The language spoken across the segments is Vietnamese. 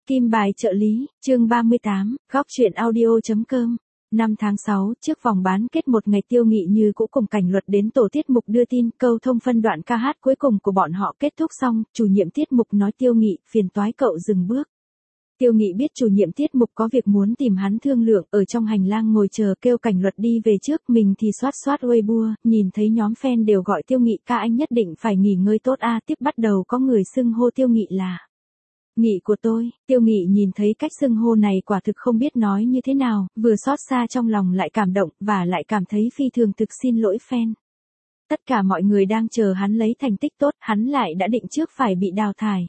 Kim bài trợ lý, chương 38, góc truyện audio.com. 5 tháng 6, trước vòng bán kết một ngày Tiêu Nghị như cũ cùng Cảnh Luật đến tổ tiết mục đưa tin, câu thông phân đoạn ca hát cuối cùng của bọn họ kết thúc xong, chủ nhiệm tiết mục nói Tiêu Nghị, phiền toái cậu dừng bước. Tiêu Nghị biết chủ nhiệm tiết mục có việc muốn tìm hắn thương lượng, ở trong hành lang ngồi chờ kêu Cảnh Luật đi về trước, mình thì soát Weibo, nhìn thấy nhóm fan đều gọi Tiêu Nghị ca anh nhất định phải nghỉ ngơi tốt a. Tiếp bắt đầu có người xưng hô Tiêu Nghị là Nghị của tôi. Tiêu Nghị nhìn thấy cách xưng hô này quả thực không biết nói như thế nào, vừa xót xa trong lòng lại cảm động, và lại cảm thấy phi thường thực xin lỗi fan. Tất cả mọi người đang chờ hắn lấy thành tích tốt, hắn lại đã định trước phải bị đào thải.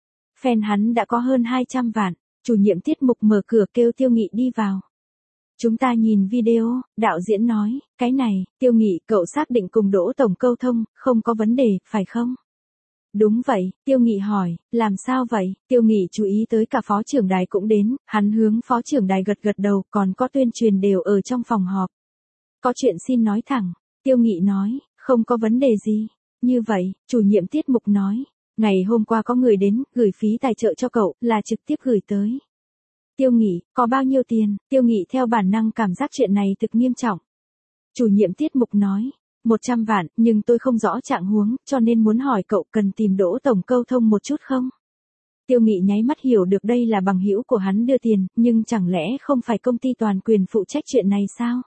Fan hắn đã có hơn 200 vạn, chủ nhiệm tiết mục mở cửa kêu Tiêu Nghị đi vào. Chúng ta nhìn video, đạo diễn nói, cái này, Tiêu Nghị, cậu xác định cùng Đỗ Tổng câu thông, không có vấn đề, phải không? Đúng vậy, Tiêu Nghị hỏi, làm sao vậy? Tiêu Nghị chú ý tới cả phó trưởng đài cũng đến, hắn hướng phó trưởng đài gật đầu, còn có tuyên truyền đều ở trong phòng họp. Có chuyện xin nói thẳng, Tiêu Nghị nói, không có vấn đề gì. Như vậy, chủ nhiệm tiết mục nói, ngày hôm qua có người đến, gửi phí tài trợ cho cậu, là trực tiếp gửi tới. Tiêu Nghị, có bao nhiêu tiền? Tiêu Nghị theo bản năng cảm giác chuyện này thực nghiêm trọng. Chủ nhiệm tiết mục nói, 100 vạn, nhưng tôi không rõ trạng huống, cho nên muốn hỏi cậu cần tìm Đỗ Tổng câu thông một chút không? Tiêu Nghị nháy mắt hiểu được đây là bằng hữu của hắn đưa tiền, nhưng chẳng lẽ không phải công ty toàn quyền phụ trách chuyện này sao?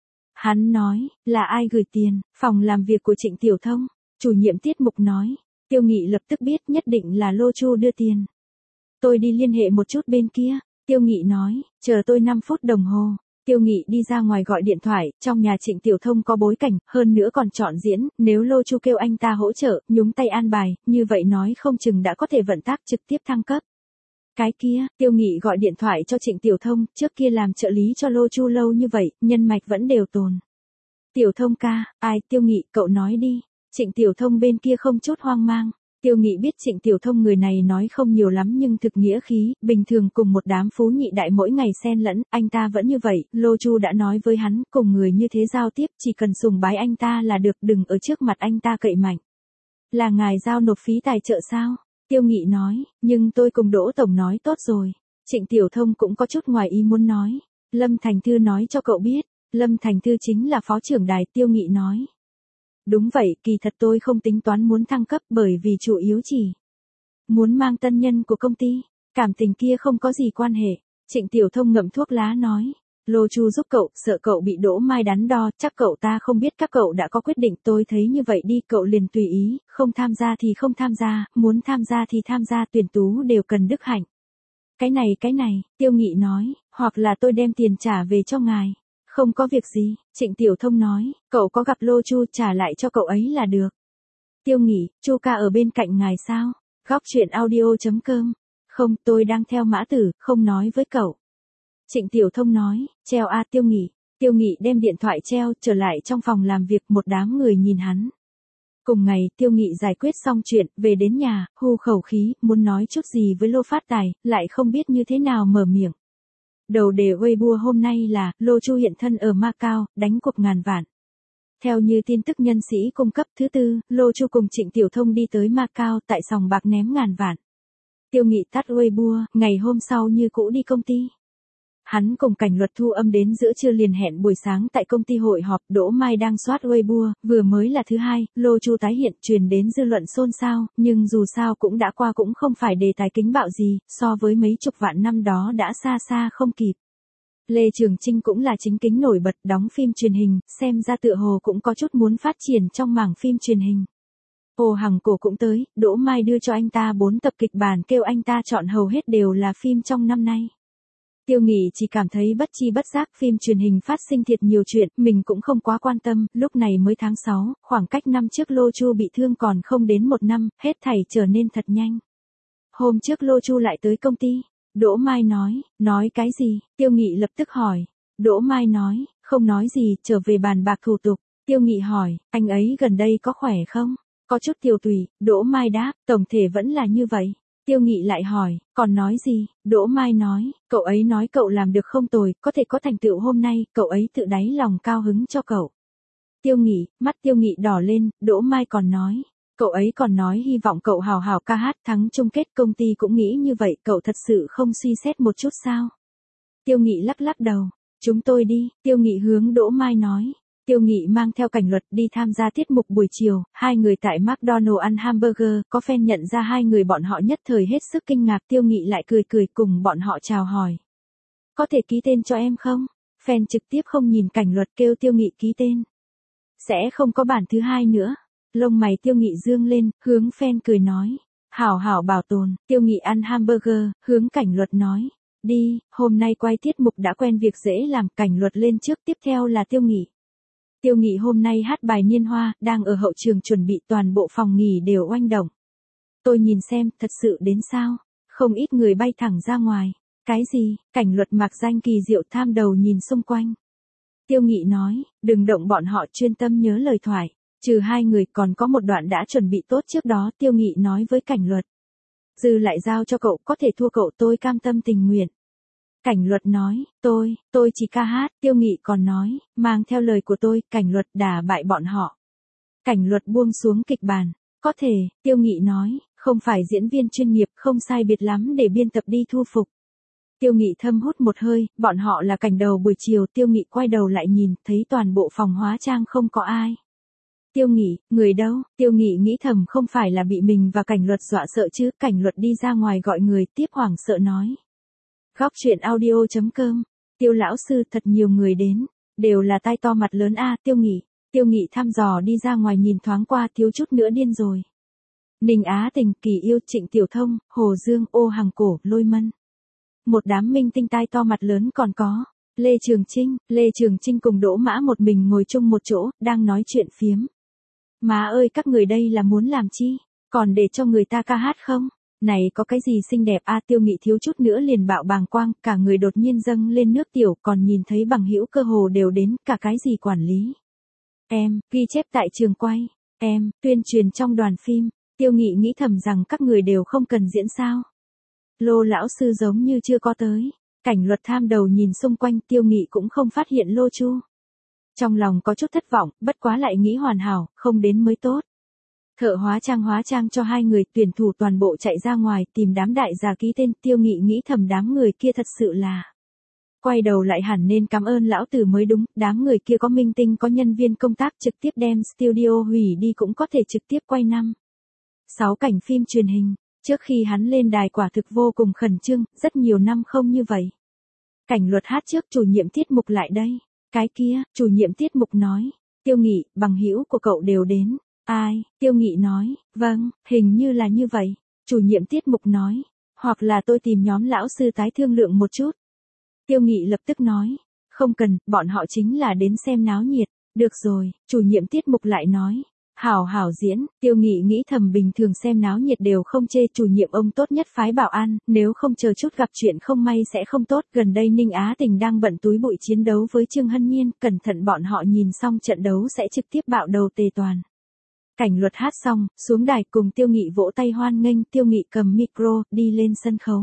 Hắn nói, là ai gửi tiền? Phòng làm việc của Trịnh Tiểu Thông. Chủ nhiệm tiết mục nói. Tiêu Nghị lập tức biết nhất định là Lô Chu đưa tiền. Tôi đi liên hệ một chút bên kia. Tiêu Nghị nói, chờ tôi 5 phút đồng hồ. Tiêu Nghị đi ra ngoài gọi điện thoại, trong nhà Trịnh Tiểu Thông có bối cảnh, hơn nữa còn chọn diễn, nếu Lô Chu kêu anh ta hỗ trợ, nhúng tay an bài, như vậy nói không chừng đã có thể vận tác trực tiếp thăng cấp. Cái kia, Tiêu Nghị gọi điện thoại cho Trịnh Tiểu Thông, trước kia làm trợ lý cho Lô Chu lâu như vậy, nhân mạch vẫn đều tồn. Tiểu Thông ca, ai? Tiêu Nghị, cậu nói đi. Trịnh Tiểu Thông bên kia không chút hoang mang. Tiêu Nghị biết Trịnh Tiểu Thông người này nói không nhiều lắm nhưng thực nghĩa khí, bình thường cùng một đám phú nhị đại mỗi ngày xen lẫn, anh ta vẫn như vậy, Lô Chu đã nói với hắn, cùng người như thế giao tiếp, chỉ cần sùng bái anh ta là được, đừng ở trước mặt anh ta cậy mạnh. Là ngài giao nộp phí tài trợ sao? Tiêu Nghị nói, nhưng tôi cùng Đỗ Tổng nói tốt rồi. Trịnh Tiểu Thông cũng có chút ngoài ý muốn nói. Lâm Thành Thư nói cho cậu biết, Lâm Thành Thư chính là phó trưởng đài. Tiêu Nghị nói. Đúng vậy, kỳ thật tôi không tính toán muốn thăng cấp bởi vì chủ yếu chỉ muốn mang tân nhân của công ty, cảm tình kia không có gì quan hệ. Trịnh Tiểu Thông ngậm thuốc lá nói, Lô Chu giúp cậu, sợ cậu bị Đỗ Mai đắn đo, chắc cậu ta không biết các cậu đã có quyết định, tôi thấy như vậy đi, cậu liền tùy ý, không tham gia thì không tham gia, muốn tham gia thì tham gia, tuyển tú đều cần đức hạnh. Cái này, Tiêu Nghị nói, hoặc là tôi đem tiền trả về cho ngài. Không có việc gì, Trịnh Tiểu Thông nói, cậu có gặp Lô Chu trả lại cho cậu ấy là được. Tiêu Nghị, Chu ca ở bên cạnh ngài sao? Góc truyện audio.com. Không, tôi đang theo Mã Tử, không nói với cậu. Trịnh Tiểu Thông nói, treo a. Tiêu Nghị. Tiêu Nghị đem điện thoại treo, trở lại trong phòng làm việc, một đám người nhìn hắn. Cùng ngày, Tiêu Nghị giải quyết xong chuyện, về đến nhà, hù khẩu khí, muốn nói chút gì với Lô Phát Tài, lại không biết như thế nào mở miệng. Đầu đề Weibo hôm nay là, Lô Chu hiện thân ở Macau, đánh cuộc ngàn vạn. Theo như tin tức nhân sĩ cung cấp, thứ tư, Lô Chu cùng Trịnh Tiểu Thông đi tới Macau, tại sòng bạc ném ngàn vạn. Tiêu Nghị tắt Weibo, ngày hôm sau như cũ đi công ty. Hắn cùng Cảnh Luật thu âm đến giữa trưa liền hẹn buổi sáng tại công ty hội họp. Đỗ Mai đang soát Weibo, vừa mới là thứ hai, Lô Chu tái hiện, truyền đến dư luận xôn xao, nhưng dù sao cũng đã qua, cũng không phải đề tài kính bạo gì, so với mấy chục vạn năm đó đã xa xa không kịp. Lê Trường Chinh cũng là chính kính nổi bật, đóng phim truyền hình, xem ra tựa hồ cũng có chút muốn phát triển trong mảng phim truyền hình. Hồ Hằng Cổ cũng tới, Đỗ Mai đưa cho anh ta 4 tập kịch bản, kêu anh ta chọn hầu hết đều là phim trong năm nay. Tiêu Nghị chỉ cảm thấy bất chi bất giác phim truyền hình phát sinh thiệt nhiều chuyện, mình cũng không quá quan tâm, lúc này mới tháng 6, khoảng cách năm trước Lô Chu bị thương còn không đến 1 năm, hết thảy trở nên thật nhanh. Hôm trước Lô Chu lại tới công ty, Đỗ Mai nói cái gì? Tiêu Nghị lập tức hỏi. Đỗ Mai nói, không nói gì, trở về bàn bạc thủ tục. Tiêu Nghị hỏi, anh ấy gần đây có khỏe không? Có chút tiêu tùy, Đỗ Mai đáp, tổng thể vẫn là như vậy. Tiêu Nghị lại hỏi, còn nói gì? Đỗ Mai nói, cậu ấy nói cậu làm được không tồi, có thể có thành tựu hôm nay, cậu ấy tự đáy lòng cao hứng cho cậu. Tiêu Nghị, mắt Tiêu Nghị đỏ lên, Đỗ Mai còn nói, Cậu ấy còn nói hy vọng cậu hào hào ca hát thắng chung kết, công ty cũng nghĩ như vậy, cậu thật sự không suy xét một chút sao? Tiêu Nghị lắc lắc đầu. Chúng tôi đi, Tiêu Nghị hướng Đỗ Mai nói. Tiêu Nghị mang theo Cảnh Luật đi tham gia tiết mục buổi chiều, hai người tại McDonald's ăn hamburger, có fan nhận ra hai người bọn họ nhất thời hết sức kinh ngạc, Tiêu Nghị lại cười cười cùng bọn họ chào hỏi. Có thể ký tên cho em không? Fan trực tiếp không nhìn Cảnh Luật kêu Tiêu Nghị ký tên. Sẽ không có bản thứ hai nữa. Lông mày Tiêu Nghị dương lên, hướng fan cười nói. Hảo hảo bảo tồn, Tiêu Nghị ăn hamburger, hướng Cảnh Luật nói. Đi, hôm nay quay tiết mục đã quen việc dễ làm, Cảnh Luật lên trước, tiếp theo là Tiêu Nghị. Tiêu Nghị hôm nay hát bài Niên Hoa, đang ở hậu trường chuẩn bị, toàn bộ phòng nghỉ đều oanh động. Tôi nhìn xem, thật sự đến sao? Không ít người bay thẳng ra ngoài. Cái gì? Cảnh Luật mặc danh kỳ diệu tham đầu nhìn xung quanh. Tiêu Nghị nói, đừng động bọn họ, chuyên tâm nhớ lời thoại. Trừ hai người còn có một đoạn đã chuẩn bị tốt trước đó, Tiêu Nghị nói với Cảnh Luật. Dư lại giao cho cậu, có thể thua cậu tôi cam tâm tình nguyện. Cảnh Luật nói, tôi chỉ ca hát, Tiêu Nghị còn nói, mang theo lời của tôi, Cảnh Luật đả bại bọn họ. Cảnh Luật buông xuống kịch bản, có thể, Tiêu Nghị nói, không phải diễn viên chuyên nghiệp, không sai biệt lắm để biên tập đi thu phục. Tiêu Nghị thâm hút một hơi, bọn họ là cảnh đầu buổi chiều, Tiêu Nghị quay đầu lại nhìn, thấy toàn bộ phòng hóa trang không có ai. Tiêu Nghị, người đâu? Tiêu Nghị nghĩ thầm không phải là bị mình và Cảnh Luật dọa sợ chứ, Cảnh Luật đi ra ngoài gọi người, tiếp hoảng sợ nói. Góc truyện audio.com, Tiêu lão sư, thật nhiều người đến, đều là tai to mặt lớn a. Tiêu Nghị thăm dò đi ra ngoài nhìn thoáng qua, thiếu chút nữa điên rồi. Ninh Á Tình, Kỳ Yêu, Trịnh Tiểu Thông, Hồ Dương, Ô Hàng Cổ, Lôi Mân. Một đám minh tinh tai to mặt lớn, còn có Lê Trường Chinh cùng Đỗ Mã một mình ngồi chung một chỗ, đang nói chuyện phiếm. Má ơi, các người đây là muốn làm chi? Còn để cho người ta ca hát không? Này có cái gì xinh đẹp a? Tiêu Nghị thiếu chút nữa liền bạo bàng quang, cả người đột nhiên dâng lên nước tiểu, còn nhìn thấy bằng hữu cơ hồ đều đến, cả cái gì quản lý. Em, ghi chép tại trường quay. Em, tuyên truyền trong đoàn phim. Tiêu Nghị nghĩ thầm rằng các người đều không cần diễn sao. Lô lão sư giống như chưa có tới. Cảnh Luật tham đầu nhìn xung quanh, Tiêu Nghị cũng không phát hiện Lô Chu. Trong lòng có chút thất vọng, bất quá lại nghĩ hoàn hảo, không đến mới tốt. Thợ hóa trang cho hai người, tuyển thủ toàn bộ chạy ra ngoài tìm đám đại gia ký tên. Tiêu Nghị nghĩ thầm đám người kia thật sự là. Quay đầu lại hẳn nên cảm ơn lão tử mới đúng, đám người kia có minh tinh, có nhân viên công tác, trực tiếp đem studio hủy đi cũng có thể trực tiếp quay 6 cảnh phim truyền hình. Trước khi hắn lên đài quả thực vô cùng khẩn trương, rất nhiều năm không như vậy. Cảnh Luật hát trước, chủ nhiệm tiết mục lại đây. Cái kia, chủ nhiệm tiết mục nói. Tiêu Nghị, bằng hữu của cậu đều đến. Ai? Tiêu Nghị nói, vâng, hình như là như vậy. Chủ nhiệm tiết mục nói, hoặc là tôi tìm nhóm lão sư tái thương lượng một chút. Tiêu Nghị lập tức nói, không cần, bọn họ chính là đến xem náo nhiệt. Được rồi, chủ nhiệm tiết mục lại nói, hảo hảo diễn. Tiêu Nghị nghĩ thầm bình thường xem náo nhiệt đều không chê, chủ nhiệm ông tốt nhất phái bảo an, nếu không chờ chút gặp chuyện không may sẽ không tốt. Gần đây Ninh Á Tình đang bận túi bụi chiến đấu với Trương Hân Nhiên, cẩn thận bọn họ nhìn xong trận đấu sẽ trực tiếp bạo đầu tề toàn. Cảnh Luật hát xong, xuống đài cùng Tiêu Nghị vỗ tay hoan nghênh, Tiêu Nghị cầm micro, đi lên sân khấu.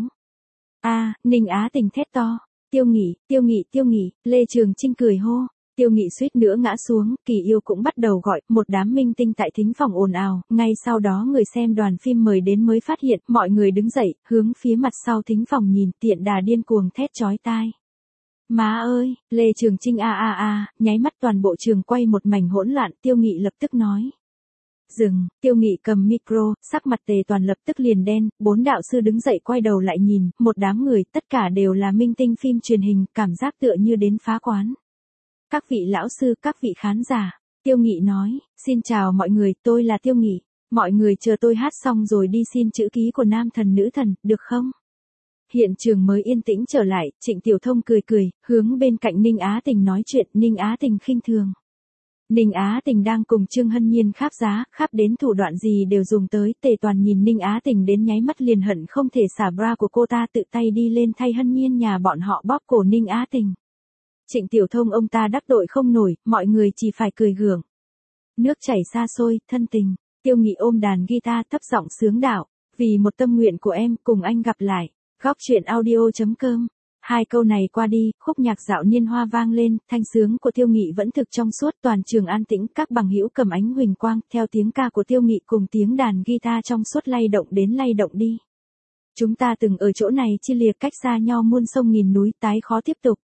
Ninh Á Tình thét to, Tiêu Nghị, Lê Trường Chinh cười hô. Tiêu Nghị suýt nữa ngã xuống, Kỳ Yêu cũng bắt đầu gọi, một đám minh tinh tại thính phòng ồn ào, ngay sau đó người xem đoàn phim mời đến mới phát hiện, mọi người đứng dậy, hướng phía mặt sau thính phòng nhìn, tiện đà điên cuồng thét chói tai. Má ơi, Lê Trường Chinh nháy mắt toàn bộ trường quay một mảnh hỗn loạn, Tiêu Nghị lập tức nói. Dừng, Tiêu Nghị cầm micro, sắc mặt tề toàn lập tức liền đen, 4 đạo sư đứng dậy quay đầu lại nhìn, một đám người, tất cả đều là minh tinh phim truyền hình, cảm giác tựa như đến phá quán. Các vị lão sư, các vị khán giả, Tiêu Nghị nói, xin chào mọi người, tôi là Tiêu Nghị, mọi người chờ tôi hát xong rồi đi xin chữ ký của nam thần nữ thần, được không? Hiện trường mới yên tĩnh trở lại, Trịnh Tiểu Thông cười, hướng bên cạnh Ninh Á Tình nói chuyện, Ninh Á Tình khinh thường. Ninh Á Tình đang cùng Trương Hân Nhiên kháp giá, kháp đến thủ đoạn gì đều dùng tới, tề toàn nhìn Ninh Á Tình đến nháy mắt liền hận không thể xả bra của cô ta, tự tay đi lên thay Hân Nhiên nhà bọn họ bóp cổ Ninh Á Tình. Trịnh Tiểu Thông ông ta đắc tội không nổi, mọi người chỉ phải cười gượng. Nước chảy xa xôi, thân tình, Tiêu Nghị ôm đàn guitar thấp giọng sướng đạo, vì một tâm nguyện của em, cùng anh gặp lại. Góc truyện audio.com Hai câu này qua đi, khúc nhạc dạo niên hoa vang lên, thanh sướng của Tiêu Nghị vẫn thực trong suốt, toàn trường an tĩnh, các bằng hữu cầm ánh huỳnh quang, theo tiếng ca của Tiêu Nghị cùng tiếng đàn guitar trong suốt lay động đến lay động đi. Chúng ta từng ở chỗ này chia lìa, cách xa nhau muôn sông nghìn núi, tái khó tiếp tục.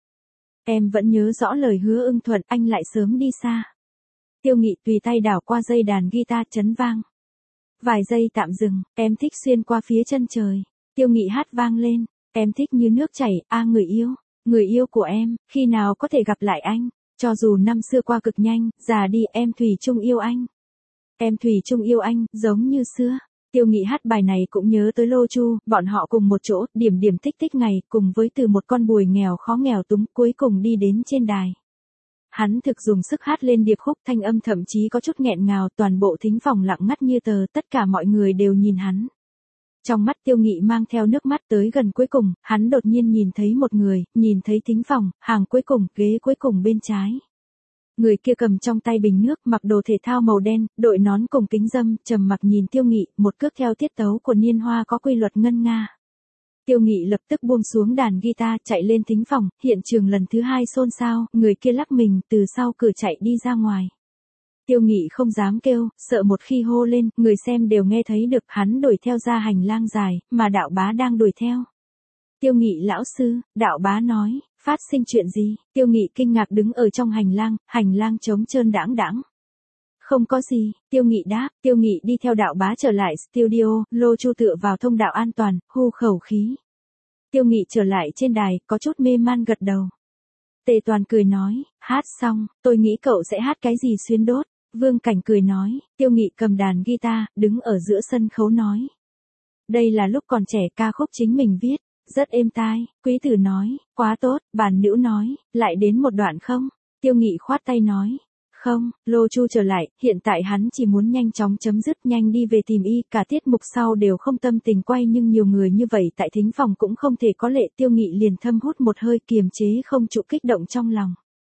Em vẫn nhớ rõ lời hứa ưng thuận, anh lại sớm đi xa. Tiêu Nghị tùy tay đảo qua dây đàn guitar chấn vang. Vài giây tạm dừng, em thích xuyên qua phía chân trời. Tiêu Nghị hát vang lên, em thích như nước chảy, người yêu của em, khi nào có thể gặp lại anh, cho dù năm xưa qua cực nhanh, già đi, em thủy chung yêu anh. Em thủy chung yêu anh, giống như xưa. Tiêu Nghị hát bài này cũng nhớ tới Lô Chu, bọn họ cùng một chỗ, điểm điểm tích tích ngày, cùng với từ một con bùi nghèo khó nghèo túng, cuối cùng đi đến trên đài. Hắn thực dùng sức hát lên điệp khúc, thanh âm thậm chí có chút nghẹn ngào, toàn bộ thính phòng lặng ngắt như tờ, tất cả mọi người đều nhìn hắn. Trong mắt Tiêu Nghị mang theo nước mắt, tới gần cuối cùng, hắn đột nhiên nhìn thấy một người, nhìn thấy thính phòng, hàng cuối cùng, ghế cuối cùng bên trái. Người kia cầm trong tay bình nước, mặc đồ thể thao màu đen, đội nón cùng kính râm, trầm mặc nhìn Tiêu Nghị, một cước theo tiết tấu của niên hoa có quy luật ngân nga. Tiêu Nghị lập tức buông xuống đàn guitar, chạy lên thính phòng, hiện trường lần thứ hai xôn xao, người kia lắc mình, từ sau cửa chạy đi ra ngoài. Tiêu Nghị không dám kêu, sợ một khi hô lên, người xem đều nghe thấy được, hắn đuổi theo ra hành lang dài, mà Đạo Bá đang đuổi theo. Tiêu Nghị lão sư, Đạo Bá nói, phát sinh chuyện gì? Tiêu Nghị kinh ngạc đứng ở trong hành lang trống trơn đãng đãng. Không có gì, Tiêu Nghị đáp, Tiêu Nghị đi theo Đạo Bá trở lại studio, Lô Chu tựa vào thông đạo an toàn, hu khẩu khí. Tiêu Nghị trở lại trên đài, có chút mê man gật đầu. Tề Toàn cười nói, hát xong, tôi nghĩ cậu sẽ hát cái gì xuyên đốt. Vương Cảnh cười nói, Tiêu Nghị cầm đàn guitar, đứng ở giữa sân khấu nói. Đây là lúc còn trẻ, ca khúc chính mình viết, rất êm tai. Quý Tử nói, quá tốt. Bản Nữ nói, lại đến một đoạn không? Tiêu Nghị khoát tay nói, không. Lô Chu trở lại, hiện tại hắn chỉ muốn nhanh chóng chấm dứt, nhanh đi về tìm y, cả tiết mục sau đều không tâm tình quay, nhưng nhiều người như vậy tại thính phòng cũng không thể có lệ. Tiêu Nghị liền thâm hút một hơi, kiềm chế không trụ kích động trong lòng.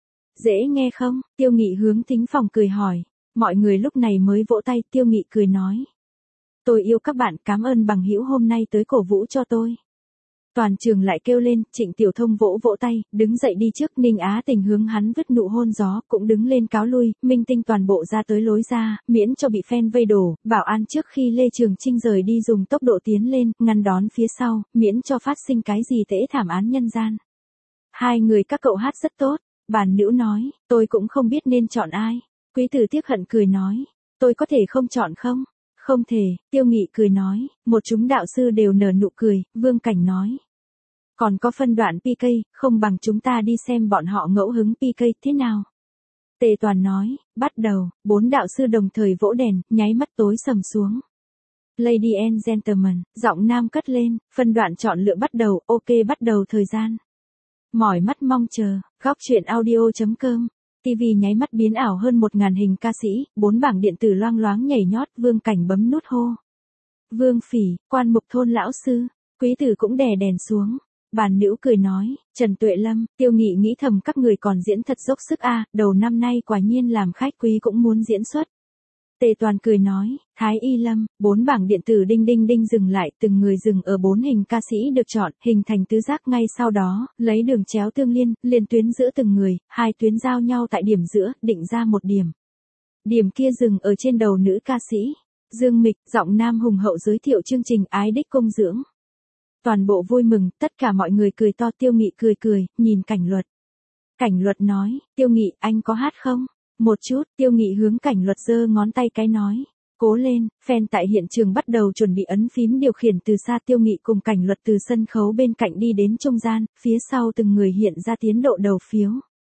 Dễ nghe không? Tiêu Nghị hướng thính phòng cười hỏi. Mọi người lúc này mới vỗ tay. Tiêu Nghị cười nói, tôi yêu các bạn, cảm ơn bằng hữu hôm nay tới cổ vũ cho tôi. Toàn trường lại kêu lên. Trịnh Tiểu Thông vỗ vỗ tay, đứng dậy đi trước. Ninh Á Tình hướng hắn vứt nụ hôn gió, cũng đứng lên cáo lui. Minh Tinh toàn bộ ra tới lối ra, miễn cho bị fan vây đổ. Bảo an trước khi Lê Trường Trinh rời đi dùng tốc độ tiến lên, ngăn đón phía sau, miễn cho phát sinh cái gì tễ thảm án nhân gian. Hai người các cậu hát rất tốt. Bản Nữ nói, tôi cũng không biết nên chọn ai. Quý Tử tiếc hận cười nói, tôi có thể không chọn không? Không thể. Tiêu Nghị cười nói, một chúng đạo sư đều nở nụ cười. Vương Cảnh nói, còn có phân đoạn PK, không bằng chúng ta đi xem bọn họ ngẫu hứng PK thế nào. Tề Toàn nói, bắt đầu. 4 đạo sư đồng thời vỗ đèn, nháy mắt tối sầm xuống. Lady and gentlemen, giọng nam cất lên, phân đoạn chọn lựa bắt đầu, ok bắt đầu thời gian. Mỏi mắt mong chờ, góc truyện audio.com. TV nháy mắt biến ảo hơn 1000 hình ca sĩ, 4 bảng điện tử loang loáng nhảy nhót. Vương Cảnh bấm nút hô. Vương Phỉ, Quan Mục Thôn lão sư. Quý Tử cũng đè đèn xuống. Bản Nữ cười nói, Trần Tuệ Lâm. Tiêu Nghị nghĩ thầm các người còn diễn thật dốc sức a, đầu năm nay quả nhiên làm khách quý cũng muốn diễn xuất. Tề Toàn cười nói, Thái Y Lâm. 4 bảng điện tử đinh đinh đinh dừng lại, từng người dừng ở 4 hình ca sĩ được chọn, hình thành tứ giác. Ngay sau đó, lấy đường chéo tương liên, liền tuyến giữa từng người, 2 tuyến giao nhau tại điểm giữa, định ra một điểm. Điểm kia dừng ở trên đầu nữ ca sĩ. Dương Mịch, giọng nam hùng hậu giới thiệu chương trình Ái Đích Công Dưỡng. Toàn bộ vui mừng, tất cả mọi người cười to. Tiêu Nghị cười, nhìn Cảnh Luật. Cảnh Luật nói, Tiêu Nghị, anh có hát không? Một chút. Tiêu Nghị hướng Cảnh Luật giơ ngón tay cái nói, cố lên. Fan tại hiện trường bắt đầu chuẩn bị ấn phím điều khiển từ xa. Tiêu Nghị cùng Cảnh Luật từ sân khấu bên cạnh đi đến trung gian, phía sau từng người hiện ra tiến độ đầu phiếu.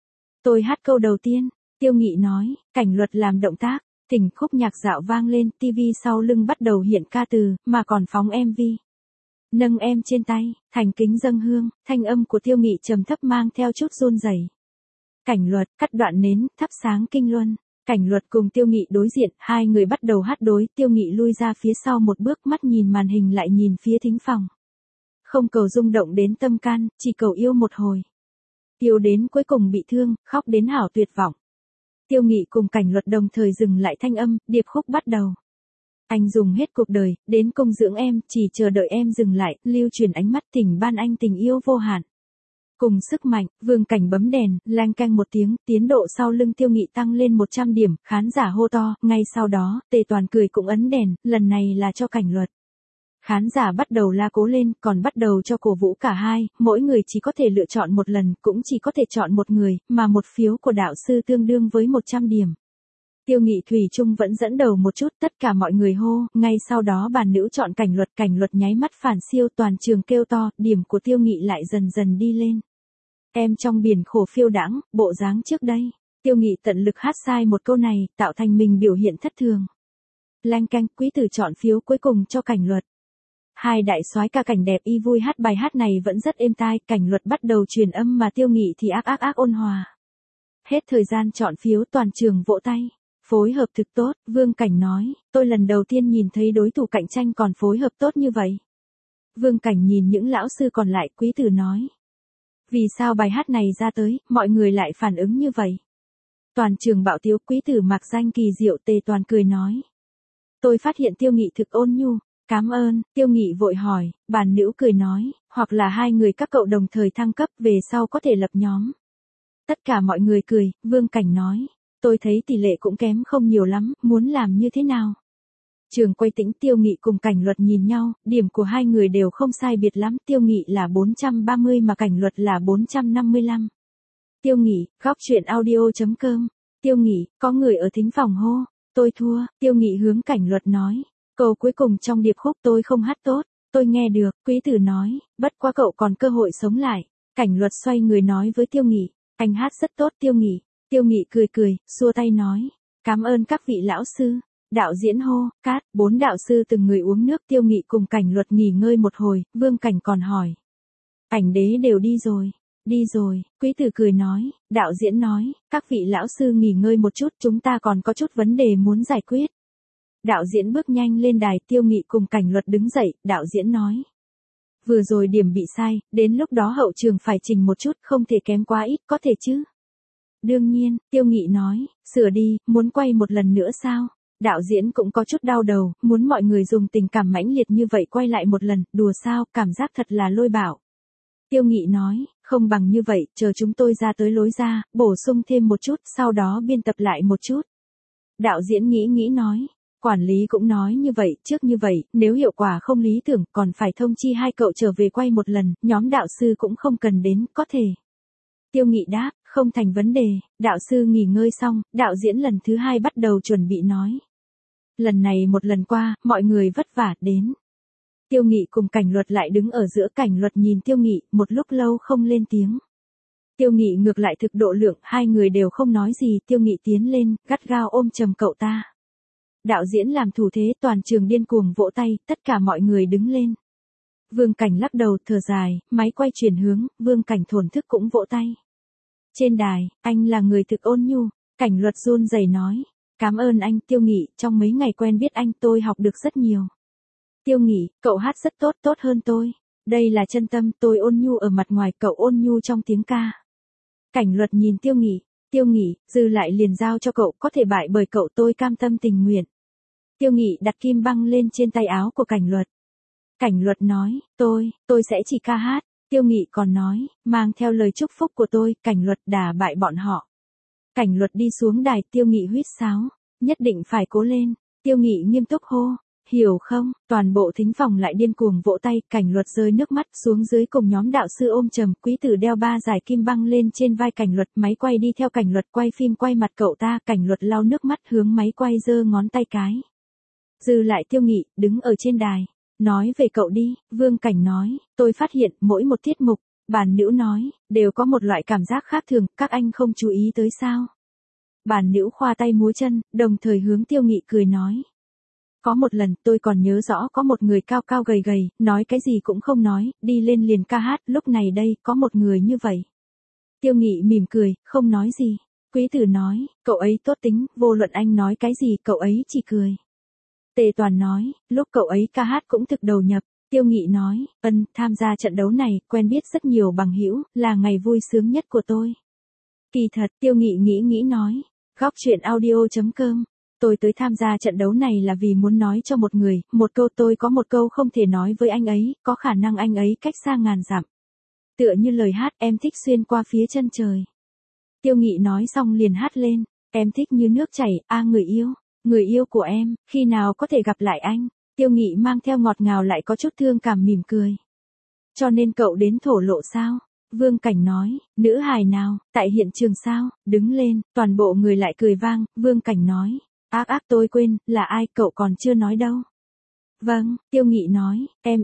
Tôi hát câu đầu tiên. Tiêu Nghị nói, Cảnh Luật làm động tác, thỉnh khúc nhạc dạo vang lên. TV sau lưng bắt đầu hiện ca từ, mà còn phóng MV. Nâng em trên tay, thành kính dâng hương. Thanh âm của Tiêu Nghị trầm thấp mang theo chút run rẩy. Cảnh Luật, cắt đoạn nến, thắp sáng kinh luân. Cảnh Luật cùng Tiêu Nghị đối diện, hai người bắt đầu hát đối. Tiêu Nghị lui ra phía sau một bước, mắt nhìn màn hình lại nhìn phía thính phòng. Không cầu rung động đến tâm can, chỉ cầu yêu một hồi. Yêu đến cuối cùng bị thương, khóc đến hảo tuyệt vọng. Tiêu Nghị cùng Cảnh Luật đồng thời dừng lại thanh âm, điệp khúc bắt đầu. Anh dùng hết cuộc đời, đến công dưỡng em, chỉ chờ đợi em dừng lại, lưu truyền ánh mắt, tình ban anh tình yêu vô hạn. Cùng sức mạnh, Vương Cảnh bấm đèn, leng keng một tiếng, tiến độ sau lưng Tiêu Nghị tăng lên 100 điểm, khán giả hô to, ngay sau đó, Tề Toàn cười cũng ấn đèn, lần này là cho Cảnh Luật. Khán giả bắt đầu la cố lên, còn bắt đầu cho cổ vũ cả hai, mỗi người chỉ có thể lựa chọn một lần, cũng chỉ có thể chọn một người, mà một phiếu của đạo sư tương đương với 100 điểm. Tiêu Nghị thủy chung vẫn dẫn đầu một chút, tất cả mọi người hô, ngay sau đó bàn nữ chọn Cảnh Luật nháy mắt phản siêu, toàn trường kêu to, điểm của Tiêu Nghị lại dần dần đi lên. Em trong biển khổ phiêu đãng, bộ dáng trước đây. Tiêu Nghị tận lực hát sai một câu này, tạo thành mình biểu hiện thất thường. Leng keng, quý tử chọn phiếu cuối cùng cho Cảnh Luật. Hai đại soái ca Cảnh Đẹp y vui hát bài hát này vẫn rất êm tai, Cảnh Luật bắt đầu truyền âm mà Tiêu Nghị thì ác ôn hòa. Hết thời gian chọn phiếu, toàn trường vỗ tay. Phối hợp thực tốt, Vương Cảnh nói, tôi lần đầu tiên nhìn thấy đối thủ cạnh tranh còn phối hợp tốt như vậy. Vương Cảnh nhìn những lão sư còn lại, quý tử nói. Vì sao bài hát này ra tới, mọi người lại phản ứng như vậy? Toàn trường bạo tiếu, quý tử mặc danh kỳ diệu, Tề Toàn cười nói. Tôi phát hiện Tiêu Nghị thực ôn nhu, cảm ơn, Tiêu Nghị vội hỏi, bàn nữ cười nói, hoặc là hai người các cậu đồng thời thăng cấp, về sau có thể lập nhóm. Tất cả mọi người cười, Vương Cảnh nói. Tôi thấy tỷ lệ cũng kém không nhiều lắm, muốn làm như thế nào? Trường quay tĩnh, Tiêu Nghị cùng Cảnh Luật nhìn nhau, điểm của hai người đều không sai biệt lắm, Tiêu Nghị là 430 mà Cảnh Luật là 455. Tiêu Nghị, góc truyện audio.com. Tiêu Nghị, có người ở thính phòng hô, tôi thua, Tiêu Nghị hướng Cảnh Luật nói, câu cuối cùng trong điệp khúc tôi không hát tốt, tôi nghe được, quý tử nói, bất quá cậu còn cơ hội sống lại. Cảnh Luật xoay người nói với Tiêu Nghị, anh hát rất tốt Tiêu Nghị. Tiêu Nghị cười, xua tay nói, cảm ơn các vị lão sư. Đạo diễn hô, cát, 4 đạo sư từng người uống nước, Tiêu Nghị cùng Cảnh Luật nghỉ ngơi một hồi, Vương Cảnh còn hỏi. Ảnh đế đều đi rồi, quý tử cười nói, đạo diễn nói, các vị lão sư nghỉ ngơi một chút, chúng ta còn có chút vấn đề muốn giải quyết. Đạo diễn bước nhanh lên đài, Tiêu Nghị cùng Cảnh Luật đứng dậy, đạo diễn nói. Vừa rồi điểm bị sai, đến lúc đó hậu trường phải chỉnh một chút, không thể kém quá ít, có thể chứ? Đương nhiên, Tiêu Nghị nói, sửa đi, muốn quay một lần nữa sao? Đạo diễn cũng có chút đau đầu, muốn mọi người dùng tình cảm mãnh liệt như vậy quay lại một lần, đùa sao, cảm giác thật là lôi bạo. Tiêu Nghị nói, không bằng như vậy, chờ chúng tôi ra tới lối ra, bổ sung thêm một chút, sau đó biên tập lại một chút. Đạo diễn nghĩ nói, quản lý cũng nói như vậy, trước như vậy, nếu hiệu quả không lý tưởng, còn phải thông chi hai cậu trở về quay một lần, nhóm đạo sư cũng không cần đến, có thể. Tiêu Nghị đáp, không thành vấn đề, đạo sư nghỉ ngơi xong, đạo diễn lần thứ 2 bắt đầu chuẩn bị nói. Lần này một lần qua, mọi người vất vả đến. Tiêu Nghị cùng Cảnh Luật lại đứng ở giữa, Cảnh Luật nhìn Tiêu Nghị, một lúc lâu không lên tiếng. Tiêu Nghị ngược lại thực độ lượng, hai người đều không nói gì, Tiêu Nghị tiến lên, gắt gao ôm chầm cậu ta. Đạo diễn làm thủ thế, toàn trường điên cuồng vỗ tay, tất cả mọi người đứng lên. Vương Cảnh lắc đầu, thở dài, máy quay chuyển hướng, Vương Cảnh thổn thức cũng vỗ tay. Trên đài, anh là người thực ôn nhu, Cảnh Luật run rẩy nói. Cảm ơn anh, Tiêu Nghị, trong mấy ngày quen biết anh tôi học được rất nhiều. Tiêu Nghị, cậu hát rất tốt, tốt hơn tôi. Đây là chân tâm, tôi ôn nhu ở mặt ngoài, cậu ôn nhu trong tiếng ca. Cảnh Luật nhìn Tiêu Nghị, dư lại liền giao cho cậu, có thể bại bởi cậu tôi cam tâm tình nguyện. Tiêu Nghị đặt kim băng lên trên tay áo của Cảnh Luật. Cảnh Luật nói, tôi sẽ chỉ ca hát. Tiêu Nghị còn nói, mang theo lời chúc phúc của tôi, Cảnh Luật đả bại bọn họ. Cảnh Luật đi xuống đài, Tiêu Nghị huýt sáo, nhất định phải cố lên. Tiêu Nghị nghiêm túc hô, hiểu không? Toàn bộ thính phòng lại điên cuồng vỗ tay, Cảnh Luật rơi nước mắt xuống dưới cùng nhóm đạo sư ôm trầm, quý tử đeo 3 dải kim băng lên trên vai Cảnh Luật, máy quay đi theo Cảnh Luật quay phim quay mặt cậu ta, Cảnh Luật lau nước mắt hướng máy quay giơ ngón tay cái. Dư lại Tiêu Nghị, đứng ở trên đài. Nói về cậu đi, Vương Cảnh nói, tôi phát hiện mỗi một tiết mục, bàn nữ nói, đều có một loại cảm giác khác thường, các anh không chú ý tới sao? Bàn nữ khoa tay múa chân, đồng thời hướng Tiêu Nghị cười nói. Có một lần tôi còn nhớ rõ có một người cao cao gầy gầy, nói cái gì cũng không nói, đi lên liền ca hát, lúc này đây, có một người như vậy. Tiêu Nghị mỉm cười, không nói gì. Quý tử nói, cậu ấy tốt tính, vô luận anh nói cái gì, cậu ấy chỉ cười. Tề Toàn nói, lúc cậu ấy ca hát cũng thực đầu nhập. Tiêu Nghị nói, tham gia trận đấu này, quen biết rất nhiều bằng hữu, là ngày vui sướng nhất của tôi. Kỳ thật, Tiêu Nghị nghĩ nói, góc truyện audio.com. Tôi tới tham gia trận đấu này là vì muốn nói cho một người, một câu, tôi có một câu không thể nói với anh ấy, có khả năng anh ấy cách xa ngàn dặm. tựa như lời hát em thích xuyên qua phía chân trời. Tiêu Nghị nói xong liền hát lên, em thích như nước chảy, người yêu của em, khi nào có thể gặp lại anh. Tiêu Nghị mang theo ngọt ngào lại có chút thương cảm mỉm cười. Cho nên cậu đến thổ lộ sao? Vương Cảnh nói, nữ hài nào, tại hiện trường sao, đứng lên, toàn bộ người lại cười vang, Vương Cảnh nói, ác tôi quên, là ai, cậu còn chưa nói đâu. Vâng, Tiêu Nghị nói, em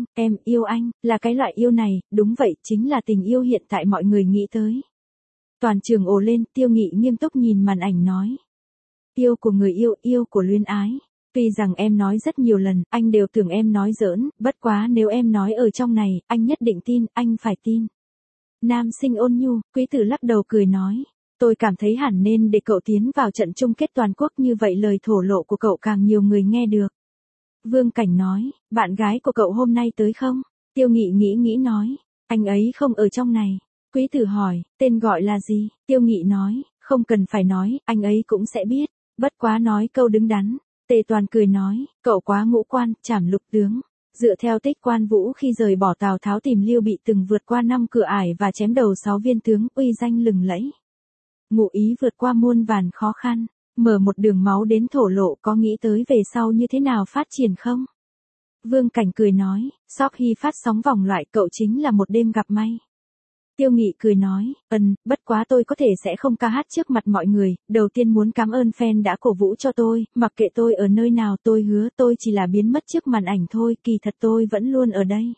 yêu anh, là cái loại yêu này, đúng vậy, chính là tình yêu hiện tại mọi người nghĩ tới. Toàn trường ồ lên, Tiêu Nghị nghiêm túc nhìn màn ảnh nói. Yêu của người yêu của luyến ái. Tuy rằng em nói rất nhiều lần, anh đều tưởng em nói giỡn, bất quá nếu em nói ở trong này, anh nhất định tin, anh phải tin. Nam sinh ôn nhu, Quý Tử lắc đầu cười nói. Tôi cảm thấy hẳn nên để cậu tiến vào trận chung kết toàn quốc như vậy lời thổ lộ của cậu càng nhiều người nghe được. Vương Cảnh nói, bạn gái của cậu hôm nay tới không? Tiêu Nghị nghĩ nói, anh ấy không ở trong này. Quý Tử hỏi, tên gọi là gì? Tiêu Nghị nói, không cần phải nói, anh ấy cũng sẽ biết. Bất quá nói câu đứng đắn. Tề Toàn cười nói, cậu quá ngũ quan, trảm lục tướng. Dựa theo tích Quan Vũ khi rời bỏ Tào Tháo tìm Lưu Bị từng vượt qua 5 cửa ải và chém đầu 6 viên tướng, uy danh lừng lẫy. Ngụ ý vượt qua muôn vàn khó khăn, mở một đường máu đến thổ lộ, có nghĩ tới về sau như thế nào phát triển không? Vương Cảnh cười nói, sau khi phát sóng vòng loại cậu chính là một đêm gặp may. Tiêu Nghị cười nói, bất quá tôi có thể sẽ không ca hát trước mặt mọi người, đầu tiên muốn cảm ơn fan đã cổ vũ cho tôi, mặc kệ tôi ở nơi nào tôi hứa tôi chỉ là biến mất trước màn ảnh thôi, kỳ thật tôi vẫn luôn ở đây.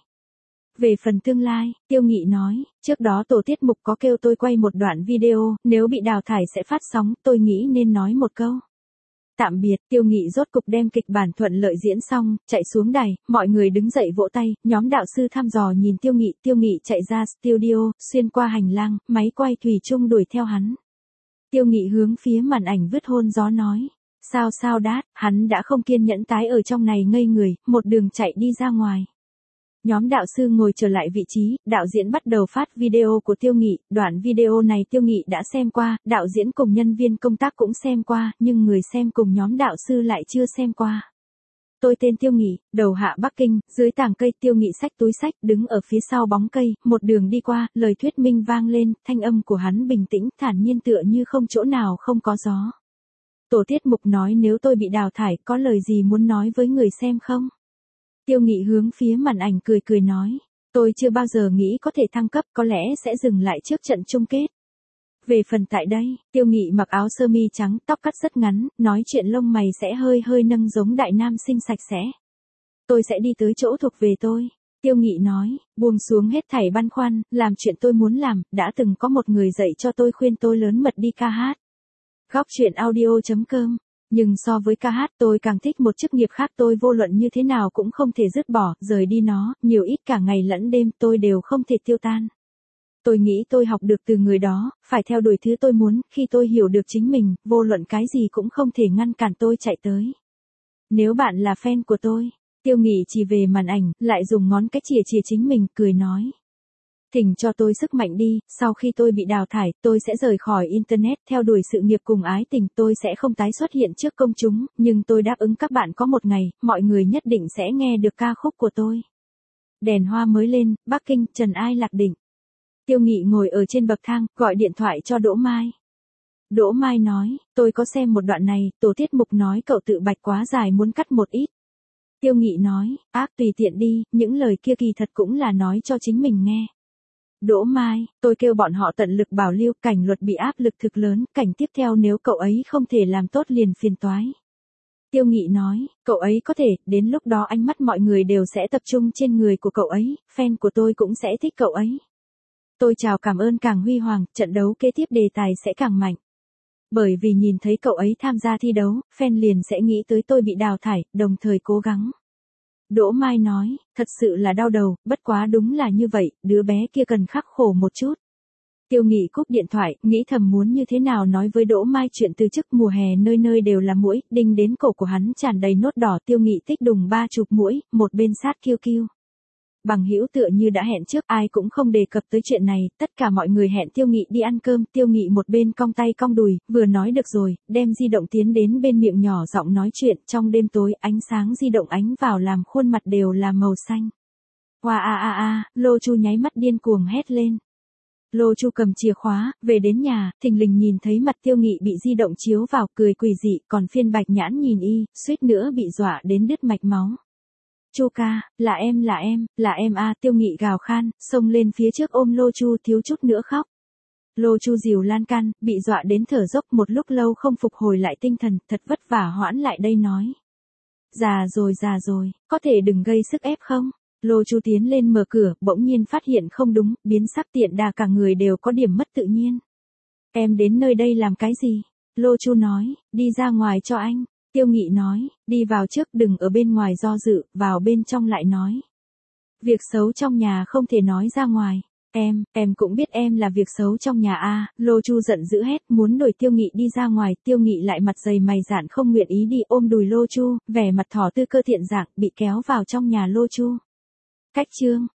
Về phần tương lai, Tiêu Nghị nói, trước đó tổ tiết mục có kêu tôi quay một đoạn video, nếu bị đào thải sẽ phát sóng, tôi nghĩ nên nói một câu. Tạm biệt, Tiêu Nghị rốt cục đem kịch bản thuận lợi diễn xong, chạy xuống đài, mọi người đứng dậy vỗ tay, nhóm đạo sư thăm dò nhìn Tiêu Nghị chạy ra studio, xuyên qua hành lang, máy quay thủy chung đuổi theo hắn. Tiêu Nghị hướng phía màn ảnh vứt hôn gió nói, sao đát, hắn đã không kiên nhẫn tái ở trong này ngây người, một đường chạy đi ra ngoài. Nhóm đạo sư ngồi trở lại vị trí, đạo diễn bắt đầu phát video của Tiêu Nghị, đoạn video này Tiêu Nghị đã xem qua, đạo diễn cùng nhân viên công tác cũng xem qua, nhưng người xem cùng nhóm đạo sư lại chưa xem qua. Tôi tên Tiêu Nghị, đầu hạ Bắc Kinh, dưới tàng cây Tiêu Nghị xách túi sách, đứng ở phía sau bóng cây, một đường đi qua, lời thuyết minh vang lên, thanh âm của hắn bình tĩnh, thản nhiên tựa như không chỗ nào không có gió. Tổ tiết mục nói nếu tôi bị đào thải, có lời gì muốn nói với người xem không? Tiêu Nghị hướng phía màn ảnh cười nói, tôi chưa bao giờ nghĩ có thể thăng cấp, có lẽ sẽ dừng lại trước trận chung kết. Về phần tại đây, Tiêu Nghị mặc áo sơ mi trắng, tóc cắt rất ngắn, nói chuyện lông mày sẽ hơi nâng giống đại nam sinh sạch sẽ. Tôi sẽ đi tới chỗ thuộc về tôi. Tiêu Nghị nói, buông xuống hết thảy băn khoăn, làm chuyện tôi muốn làm, đã từng có một người dạy cho tôi khuyên tôi lớn mật đi ca hát. Góc truyện audio.com. Nhưng so với ca hát tôi càng thích một chức nghiệp khác, tôi vô luận như thế nào cũng không thể dứt bỏ, rời đi nó, nhiều ít cả ngày lẫn đêm tôi đều không thể tiêu tan. Tôi nghĩ tôi học được từ người đó, phải theo đuổi thứ tôi muốn, khi tôi hiểu được chính mình, vô luận cái gì cũng không thể ngăn cản tôi chạy tới. Nếu bạn là fan của tôi, Tiêu Nghị chỉ về màn ảnh, lại dùng ngón cái chìa chính mình, cười nói. Thỉnh cho tôi sức mạnh đi, sau khi tôi bị đào thải, tôi sẽ rời khỏi Internet, theo đuổi sự nghiệp cùng ái tình, tôi sẽ không tái xuất hiện trước công chúng, nhưng tôi đáp ứng các bạn có một ngày, mọi người nhất định sẽ nghe được ca khúc của tôi. Đèn hoa mới lên, Bắc Kinh, Trần Ai Lạc Định. Tiêu Nghị ngồi ở trên bậc thang, gọi điện thoại cho Đỗ Mai. Đỗ Mai nói, tôi có xem một đoạn này, tổ tiết mục nói cậu tự bạch quá dài muốn cắt một ít. Tiêu Nghị nói, tùy tiện đi, những lời kia kỳ thật cũng là nói cho chính mình nghe. Đỗ Mai, tôi kêu bọn họ tận lực bảo lưu, cảnh luật bị áp lực thực lớn, cảnh tiếp theo nếu cậu ấy không thể làm tốt liền phiền toái. Tiêu Nghị nói, cậu ấy có thể, đến lúc đó ánh mắt mọi người đều sẽ tập trung trên người của cậu ấy, fan của tôi cũng sẽ thích cậu ấy. Tôi chào cảm ơn càng huy hoàng, trận đấu kế tiếp đề tài sẽ càng mạnh. Bởi vì nhìn thấy cậu ấy tham gia thi đấu, fan liền sẽ nghĩ tới tôi bị đào thải, đồng thời cố gắng. Đỗ Mai nói, thật sự là đau đầu, bất quá đúng là như vậy, đứa bé kia cần khắc khổ một chút. Tiêu Nghị cúp điện thoại, nghĩ thầm muốn như thế nào nói với Đỗ Mai chuyện từ chức mùa hè nơi nơi đều là muỗi, đinh đến cổ của hắn tràn đầy nốt đỏ. Tiêu Nghị tích đùng 30 muỗi, một bên sát kiêu kiêu. Bằng hữu tựa như đã hẹn trước, ai cũng không đề cập tới chuyện này, tất cả mọi người hẹn Tiêu Nghị đi ăn cơm, Tiêu Nghị một bên cong tay cong đùi, vừa nói được rồi, đem di động tiến đến bên miệng nhỏ giọng nói chuyện, trong đêm tối, ánh sáng di động ánh vào làm khuôn mặt đều là màu xanh. Wow Lô Chu nháy mắt điên cuồng hét lên. Lô Chu cầm chìa khóa, về đến nhà, thình lình nhìn thấy mặt Tiêu Nghị bị di động chiếu vào, cười quỷ dị, còn Phiên Bạch Nhãn nhìn y, suýt nữa bị dọa đến đứt mạch máu. Chu ca, là em a, Tiêu Nghị gào khan, xông lên phía trước ôm Lô Chu thiếu chút nữa khóc. Lô Chu dìu lan can, bị dọa đến thở dốc một lúc lâu không phục hồi lại tinh thần, thật vất vả hoãn lại đây nói. Già rồi, có thể đừng gây sức ép không? Lô Chu tiến lên mở cửa, bỗng nhiên phát hiện không đúng, biến sắc tiện đà cả người đều có điểm mất tự nhiên. Em đến nơi đây làm cái gì? Lô Chu nói, đi ra ngoài cho anh. Tiêu Nghị nói, đi vào trước đừng ở bên ngoài do dự, vào bên trong lại nói. Việc xấu trong nhà không thể nói ra ngoài. Em cũng biết em là việc xấu trong nhà a. Lô Chu giận dữ hét, muốn đuổi Tiêu Nghị đi ra ngoài, Tiêu Nghị lại mặt dày mày dạn không nguyện ý đi, ôm đùi Lô Chu, vẻ mặt thỏ tư cơ thiện dạng, bị kéo vào trong nhà Lô Chu. Cách chương